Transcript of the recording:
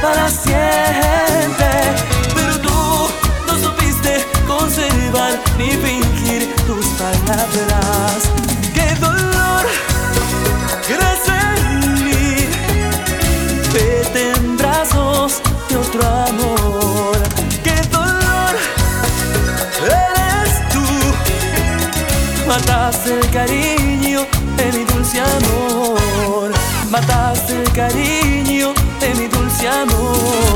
para siempre. Pero tú no supiste conservar ni fingir tus palabras. ¡Qué dolor! Crece en mí, vete en brazos de otro amor. ¡Qué dolor! Eres tú. Mataste el cariño de mi dulce amor. Mataste el cariño de mi dulce amor.